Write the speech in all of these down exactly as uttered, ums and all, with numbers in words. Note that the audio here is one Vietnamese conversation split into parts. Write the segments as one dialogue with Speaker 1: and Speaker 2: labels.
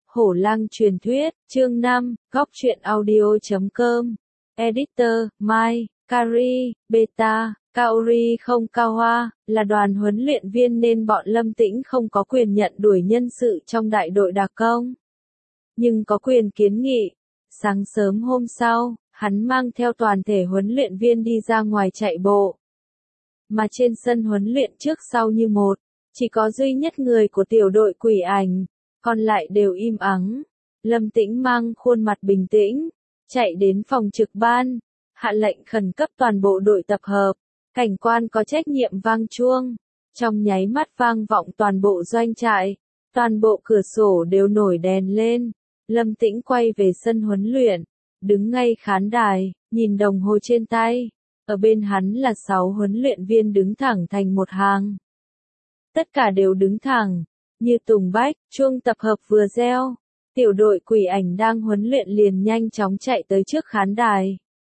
Speaker 1: Hổ Lang truyền thuyết, chương năm, góc truyện audio chấm com. Editor, Mai, Kari, Beta, Kaori không Cao Hoa, là đoàn huấn luyện viên nên bọn Lâm Tĩnh không có quyền nhận đuổi nhân sự trong đại đội đặc công. Nhưng có quyền kiến nghị. Sáng sớm hôm sau, hắn mang theo toàn thể huấn luyện viên đi ra ngoài chạy bộ. Mà trên sân huấn luyện trước sau như một, chỉ có duy nhất người của tiểu đội Quỷ Ảnh, còn lại đều im ắng. Lâm Tĩnh mang khuôn mặt bình tĩnh, chạy đến phòng trực ban, hạ lệnh khẩn cấp toàn bộ đội tập hợp. Cảnh quan có trách nhiệm vang chuông, trong nháy mắt vang vọng toàn bộ doanh trại, toàn bộ cửa sổ đều nổi đèn lên. Lâm Tĩnh quay về sân huấn luyện, đứng ngay khán đài, nhìn đồng hồ trên tay. Ở bên hắn là sáu huấn luyện viên đứng thẳng thành một hàng. Tất cả đều đứng thẳng, như tùng bách, chuông tập hợp vừa reo. Tiểu đội Quỷ Ảnh đang huấn luyện liền nhanh chóng chạy tới trước khán đài.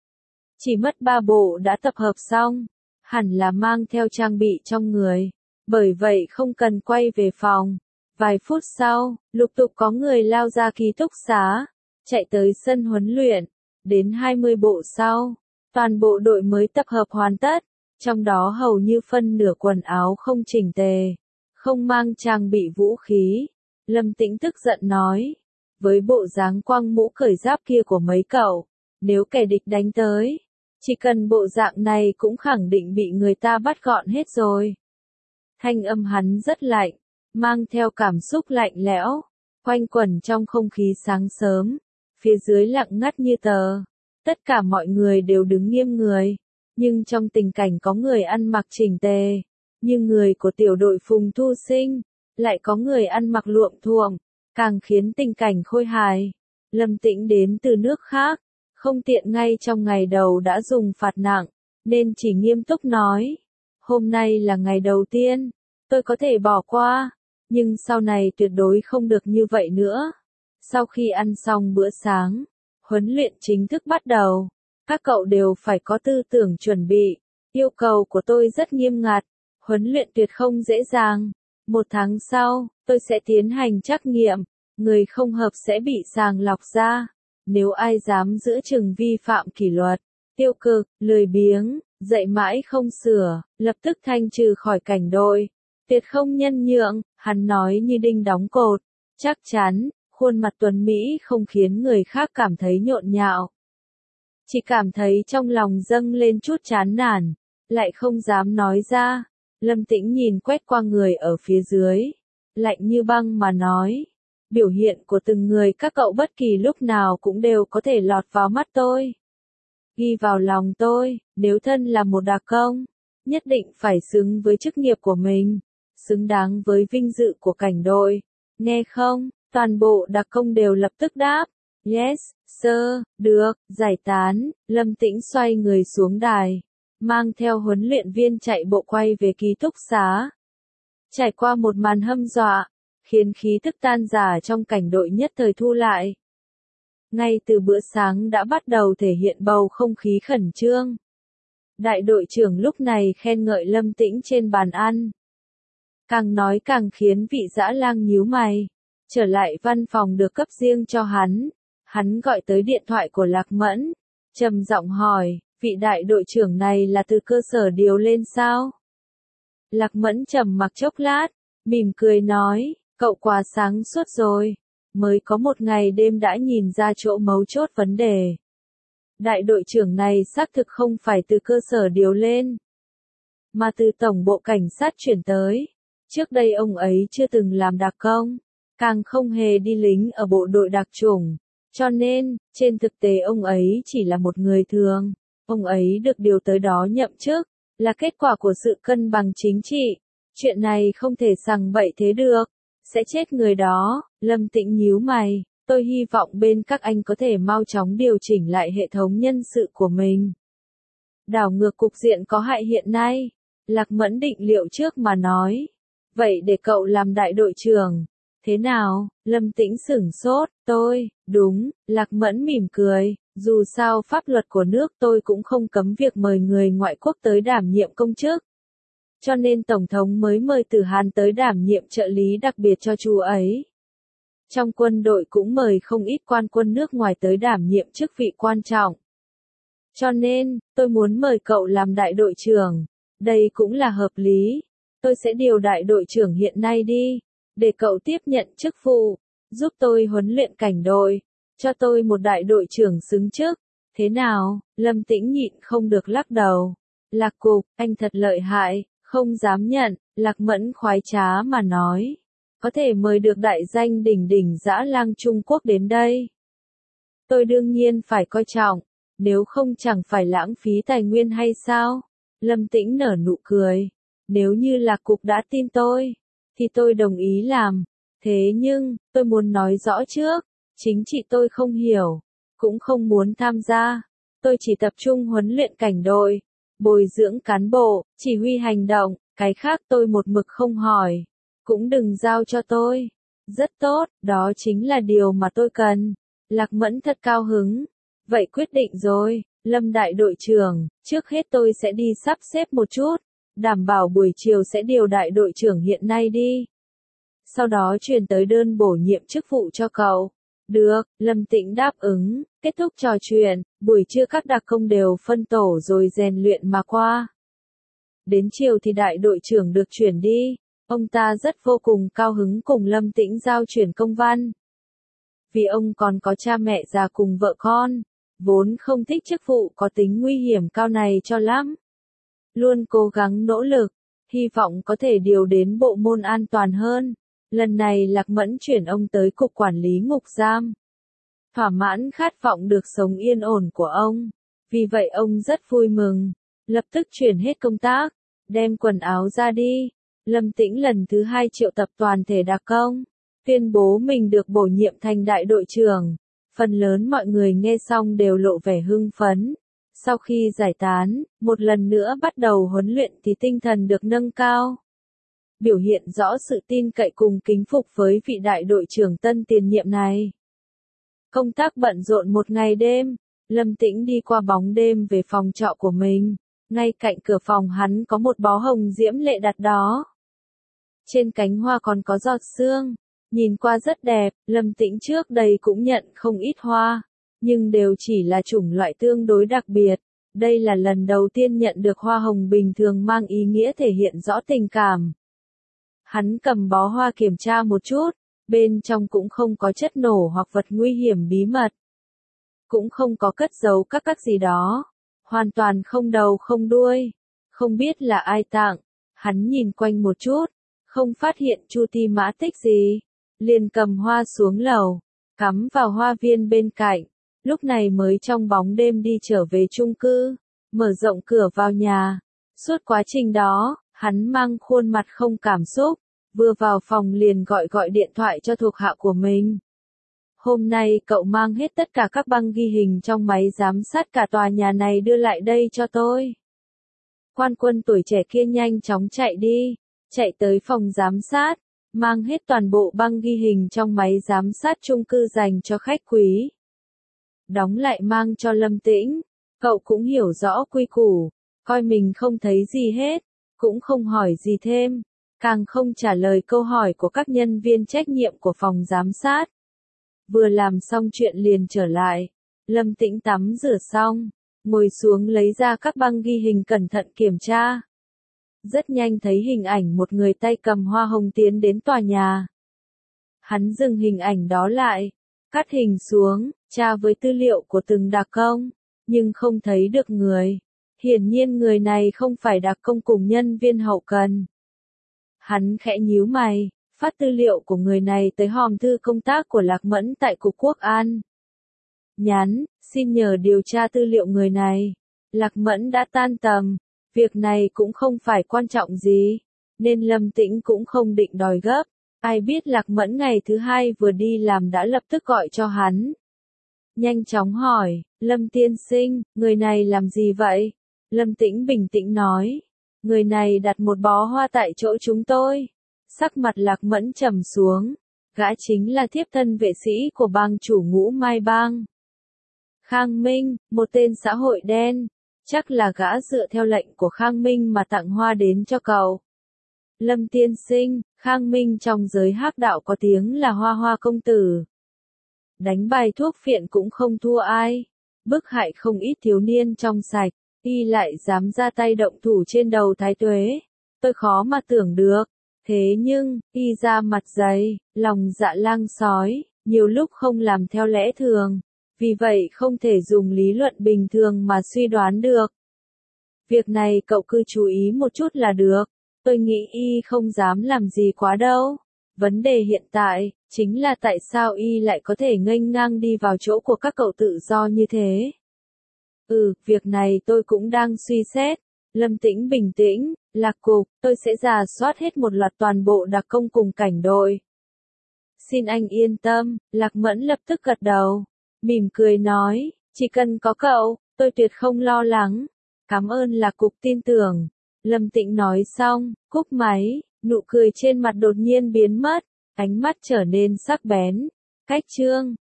Speaker 1: Chỉ mất ba bộ đã tập hợp xong, hẳn là mang theo trang bị trong người, bởi vậy không cần quay về phòng. Vài phút sau, lục tục có người lao ra ký túc xá, chạy tới sân huấn luyện. Đến hai mươi bộ sau, toàn bộ đội mới tập hợp hoàn tất, trong đó hầu như phân nửa quần áo không chỉnh tề, không mang trang bị vũ khí. Lâm Tĩnh tức giận nói, với bộ dáng quăng mũ cởi giáp kia của mấy cậu, nếu kẻ địch đánh tới, chỉ cần bộ dạng này cũng khẳng định bị người ta bắt gọn hết rồi. Thanh âm hắn rất lạnh, mang theo cảm xúc lạnh lẽo, quanh quẩn trong không khí sáng sớm, phía dưới lặng ngắt như tờ. Tất cả mọi người đều đứng nghiêm người, nhưng trong tình cảnh có người ăn mặc chỉnh tề, như người của tiểu đội Phùng Thu Sinh, lại có người ăn mặc luộm thuộm, càng khiến tình cảnh khôi hài. Lâm Tĩnh đến từ nước khác, không tiện ngay trong ngày đầu đã dùng phạt nặng, nên chỉ nghiêm túc nói, hôm nay là ngày đầu tiên, tôi có thể bỏ qua, nhưng sau này tuyệt đối không được như vậy nữa. Sau khi ăn xong bữa sáng, huấn luyện chính thức bắt đầu, các cậu đều phải có tư tưởng chuẩn bị, yêu cầu của tôi rất nghiêm ngặt, huấn luyện tuyệt không dễ dàng. Một tháng sau, tôi sẽ tiến hành trắc nghiệm, người không hợp sẽ bị sàng lọc ra. Nếu ai dám giữa chừng vi phạm kỷ luật, tiêu cực, lười biếng, dạy mãi không sửa, lập tức thanh trừ khỏi cảnh đội. Tuyệt không nhân nhượng, hắn nói như đinh đóng cột, chắc chắn, khuôn mặt tuấn Mỹ không khiến người khác cảm thấy nhộn nhạo. Chỉ cảm thấy trong lòng dâng lên chút chán nản, lại không dám nói ra. Lâm Tĩnh nhìn quét qua người ở phía dưới, lạnh như băng mà nói, biểu hiện của từng người các cậu bất kỳ lúc nào cũng đều có thể lọt vào mắt tôi. Ghi vào lòng tôi, nếu thân là một đặc công, nhất định phải xứng với chức nghiệp của mình, xứng đáng với vinh dự của cảnh đội. Nghe không? Toàn bộ đặc công đều lập tức đáp. Yes, sir, được, giải tán. Lâm Tĩnh xoay người xuống đài, mang theo huấn luyện viên chạy bộ quay về ký túc xá. Trải qua một màn hâm dọa, khiến khí tức tan rã trong cảnh đội nhất thời thu lại. Ngay từ bữa sáng đã bắt đầu thể hiện bầu không khí khẩn trương. Đại đội trưởng lúc này khen ngợi Lâm Tĩnh trên bàn ăn. Càng nói càng khiến vị dã lang nhíu mày. Trở lại văn phòng được cấp riêng cho hắn, hắn gọi tới điện thoại của Lạc Mẫn, trầm giọng hỏi, vị đại đội trưởng này là từ cơ sở điều lên sao? Lạc Mẫn trầm mặc chốc lát, mỉm cười nói, cậu quá sáng suốt rồi, mới có một ngày đêm đã nhìn ra chỗ mấu chốt vấn đề. Đại đội trưởng này xác thực không phải từ cơ sở điều lên, mà từ tổng bộ cảnh sát chuyển tới. Trước đây ông ấy chưa từng làm đặc công, càng không hề đi lính ở bộ đội đặc chủng, cho nên, trên thực tế ông ấy chỉ là một người thường. Ông ấy được điều tới đó nhậm chức, là kết quả của sự cân bằng chính trị. Chuyện này không thể sằng bậy thế được, sẽ chết người đó. Lâm Tĩnh nhíu mày, tôi hy vọng bên các anh có thể mau chóng điều chỉnh lại hệ thống nhân sự của mình. Đảo ngược cục diện có hại hiện nay, Lạc Mẫn định liệu trước mà nói. Vậy để cậu làm đại đội trưởng, thế nào? Lâm Tĩnh sửng sốt, tôi, đúng, Lạc Mẫn mỉm cười, dù sao pháp luật của nước tôi cũng không cấm việc mời người ngoại quốc tới đảm nhiệm công chức. Cho nên Tổng thống mới mời Tử Hàn tới đảm nhiệm trợ lý đặc biệt cho chú ấy. Trong quân đội cũng mời không ít quan quân nước ngoài tới đảm nhiệm chức vị quan trọng. Cho nên, tôi muốn mời cậu làm đại đội trưởng. Đây cũng là hợp lý. Tôi sẽ điều đại đội trưởng hiện nay đi, để cậu tiếp nhận chức vụ, giúp tôi huấn luyện cảnh đội, cho tôi một đại đội trưởng xứng chức. Thế nào? Lâm Tĩnh nhịn không được lắc đầu. Lạc Cục, anh thật lợi hại, không dám nhận. Lạc Mẫn khoái trá mà nói. Có thể mời được đại danh đỉnh đỉnh dã lang Trung Quốc đến đây. Tôi đương nhiên phải coi trọng, nếu không chẳng phải lãng phí tài nguyên hay sao? Lâm Tĩnh nở nụ cười. Nếu như Lạc Cục đã tin tôi, thì tôi đồng ý làm. Thế nhưng, tôi muốn nói rõ trước, chính trị tôi không hiểu, cũng không muốn tham gia. Tôi chỉ tập trung huấn luyện cảnh đội, bồi dưỡng cán bộ, chỉ huy hành động, cái khác tôi một mực không hỏi. Cũng đừng giao cho tôi. Rất tốt, đó chính là điều mà tôi cần. Lạc Mẫn thật cao hứng. Vậy quyết định rồi, Lâm đại đội trưởng, trước hết tôi sẽ đi sắp xếp một chút, đảm bảo buổi chiều sẽ điều đại đội trưởng hiện nay đi. Sau đó truyền tới đơn bổ nhiệm chức vụ cho cậu. Được, Lâm Tĩnh đáp ứng, kết thúc trò chuyện, buổi trưa các đặc công đều phân tổ rồi rèn luyện mà qua. Đến chiều thì đại đội trưởng được chuyển đi. Ông ta rất vô cùng cao hứng cùng Lâm Tĩnh giao chuyển công văn. Vì ông còn có cha mẹ già cùng vợ con, vốn không thích chức vụ có tính nguy hiểm cao này cho lắm. Luôn cố gắng nỗ lực, hy vọng có thể điều đến bộ môn an toàn hơn. Lần này Lạc Mẫn chuyển ông tới cục quản lý ngục giam. Thỏa mãn khát vọng được sống yên ổn của ông. Vì vậy ông rất vui mừng, lập tức chuyển hết công tác, đem quần áo ra đi. Lâm Tĩnh lần thứ hai triệu tập toàn thể đặc công, tuyên bố mình được bổ nhiệm thành đại đội trưởng. Phần lớn mọi người nghe xong đều lộ vẻ hưng phấn. Sau khi giải tán, một lần nữa bắt đầu huấn luyện thì tinh thần được nâng cao. Biểu hiện rõ sự tin cậy cùng kính phục với vị đại đội trưởng tân tiền nhiệm này. Công tác bận rộn một ngày đêm, Lâm Tĩnh đi qua bóng đêm về phòng trọ của mình. Ngay cạnh cửa phòng hắn có một bó hồng diễm lệ đặt đó. Trên cánh hoa còn có giọt sương, nhìn qua rất đẹp. Lâm Tĩnh trước đây cũng nhận không ít hoa, nhưng đều chỉ là chủng loại tương đối đặc biệt. Đây là lần đầu tiên nhận được hoa hồng bình thường mang ý nghĩa thể hiện rõ tình cảm. Hắn cầm bó hoa kiểm tra một chút, bên trong cũng không có chất nổ hoặc vật nguy hiểm bí mật. Cũng không có cất giấu các các gì đó. Hoàn toàn không đầu không đuôi. Không biết là ai tặng. Hắn nhìn quanh một chút, không phát hiện chu ti mã tích gì. Liền cầm hoa xuống lầu, cắm vào hoa viên bên cạnh. Lúc này mới trong bóng đêm đi trở về chung cư, mở rộng cửa vào nhà. Suốt quá trình đó, hắn mang khuôn mặt không cảm xúc, vừa vào phòng liền gọi gọi điện thoại cho thuộc hạ của mình. Hôm nay cậu mang hết tất cả các băng ghi hình trong máy giám sát cả tòa nhà này đưa lại đây cho tôi. Quan quân tuổi trẻ kia nhanh chóng chạy đi, chạy tới phòng giám sát, mang hết toàn bộ băng ghi hình trong máy giám sát chung cư dành cho khách quý. Đóng lại mang cho Lâm Tĩnh, cậu cũng hiểu rõ quy củ, coi mình không thấy gì hết, cũng không hỏi gì thêm, càng không trả lời câu hỏi của các nhân viên trách nhiệm của phòng giám sát. Vừa làm xong chuyện liền trở lại, Lâm Tĩnh tắm rửa xong, ngồi xuống lấy ra các băng ghi hình cẩn thận kiểm tra. Rất nhanh thấy hình ảnh một người tay cầm hoa hồng tiến đến tòa nhà. Hắn dừng hình ảnh đó lại, cắt hình xuống, tra với tư liệu của từng đặc công, nhưng không thấy được người. Hiển nhiên người này không phải đặc công cùng nhân viên hậu cần. Hắn khẽ nhíu mày, phát tư liệu của người này tới hòm thư công tác của Lạc Mẫn tại Cục Quốc an. Nhắn, xin nhờ điều tra tư liệu người này. Lạc Mẫn đã tan tầm, việc này cũng không phải quan trọng gì, nên Lâm Tĩnh cũng không định đòi gấp. Ai biết Lạc Mẫn ngày thứ hai vừa đi làm đã lập tức gọi cho hắn. Nhanh chóng hỏi, Lâm tiên sinh, người này làm gì vậy? Lâm Tĩnh bình tĩnh nói, người này đặt một bó hoa tại chỗ chúng tôi. Sắc mặt Lạc Mẫn trầm xuống, gã chính là thiếp thân vệ sĩ của bang chủ Ngũ Mai Bang. Khang Minh, một tên xã hội đen, chắc là gã dựa theo lệnh của Khang Minh mà tặng hoa đến cho cậu. Lâm tiên sinh, Khang Minh trong giới hắc đạo có tiếng là Hoa Hoa công tử. Đánh bài thuốc phiện cũng không thua ai. Bức hại không ít thiếu niên trong sạch, y lại dám ra tay động thủ trên đầu Thái Tuế. Tôi khó mà tưởng được. Thế nhưng, y ra mặt dày, lòng dạ lang sói, nhiều lúc không làm theo lẽ thường. Vì vậy không thể dùng lý luận bình thường mà suy đoán được. Việc này cậu cứ chú ý một chút là được. Tôi nghĩ y không dám làm gì quá đâu. Vấn đề hiện tại, chính là tại sao y lại có thể nghênh ngang đi vào chỗ của các cậu tự do như thế. Ừ, việc này tôi cũng đang suy xét. Lâm Tĩnh bình tĩnh, Lạc Cục, tôi sẽ rà soát hết một loạt toàn bộ đặc công cùng cảnh đội. Xin anh yên tâm, Lạc Mẫn lập tức gật đầu, mỉm cười nói, chỉ cần có cậu, tôi tuyệt không lo lắng. Cảm ơn Lạc Cục tin tưởng. Lâm Tĩnh nói xong, cúp máy, nụ cười trên mặt đột nhiên biến mất, ánh mắt trở nên sắc bén. Cách chương